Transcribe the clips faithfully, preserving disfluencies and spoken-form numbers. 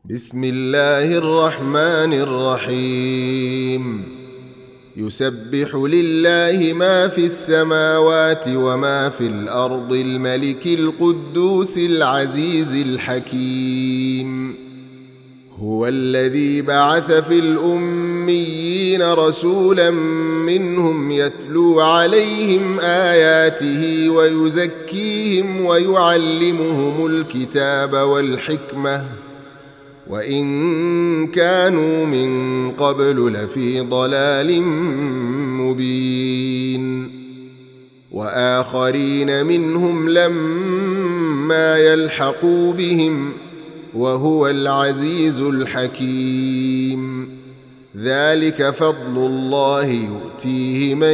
بسم الله الرحمن الرحيم يسبح لله ما في السماوات وما في الأرض الملك القدوس العزيز الحكيم هو الذي بعث في الأميين رسولا منهم يتلو عليهم آياته ويزكيهم ويعلمهم الكتاب والحكمة وإن كانوا من قبل لفي ضلال مبين وآخرين منهم لما يلحقوا بهم وهو العزيز الحكيم ذلك فضل الله يؤتيه من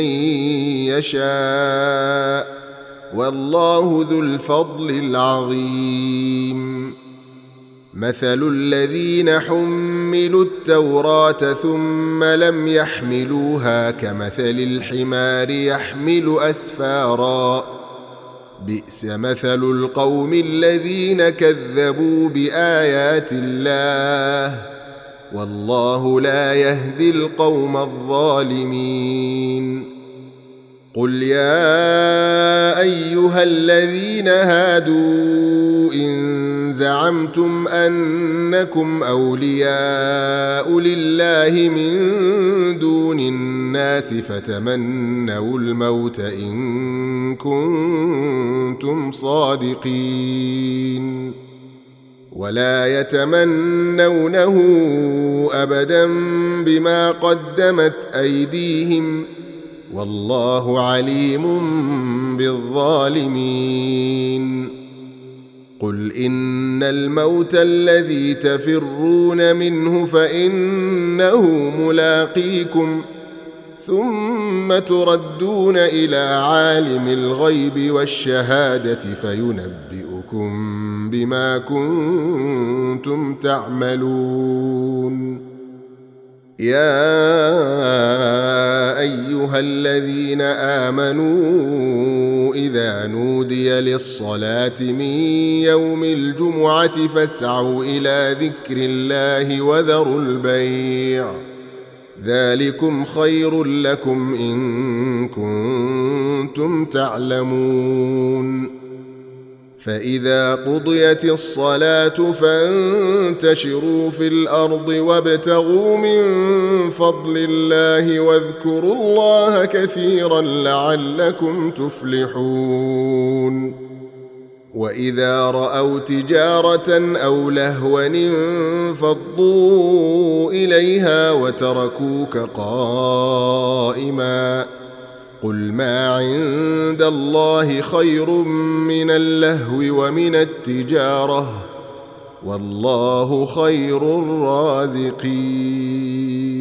يشاء والله ذو الفضل العظيم مثل الذين حملوا التوراة ثم لم يحملوها كمثل الحمار يحمل أسفارا بئس مثل القوم الذين كذبوا بآيات الله والله لا يهدي القوم الظالمين قل يا أيها الذين هادوا إن زعمتم أنكم أولياء لله من دون الناس فتمنوا الموت إن كنتم صادقين ولا يتمنونه أبدا بما قدمت أيديهم والله عليم بالظالمين قل إن الموت الذي تفرون منه فإنه ملاقيكم ثم تردون إلى عالم الغيب والشهادة فينبئكم بما كنتم تعملون يا أيها الذين آمنوا إذا نودي للصلاة من يوم الجمعة فاسعوا إلى ذكر الله وذروا البيع ذلكم خير لكم إن كنتم تعلمون فإذا قضيت الصلاة فانتشروا في الأرض وابتغوا من فضل الله واذكروا الله كثيرا لعلكم تفلحون وإذا رأوا تجارة أو لهوا انفضوا إليها وتركوك قائما قل ما عند الله خير من اللهو ومن التجارة والله خير الرازقين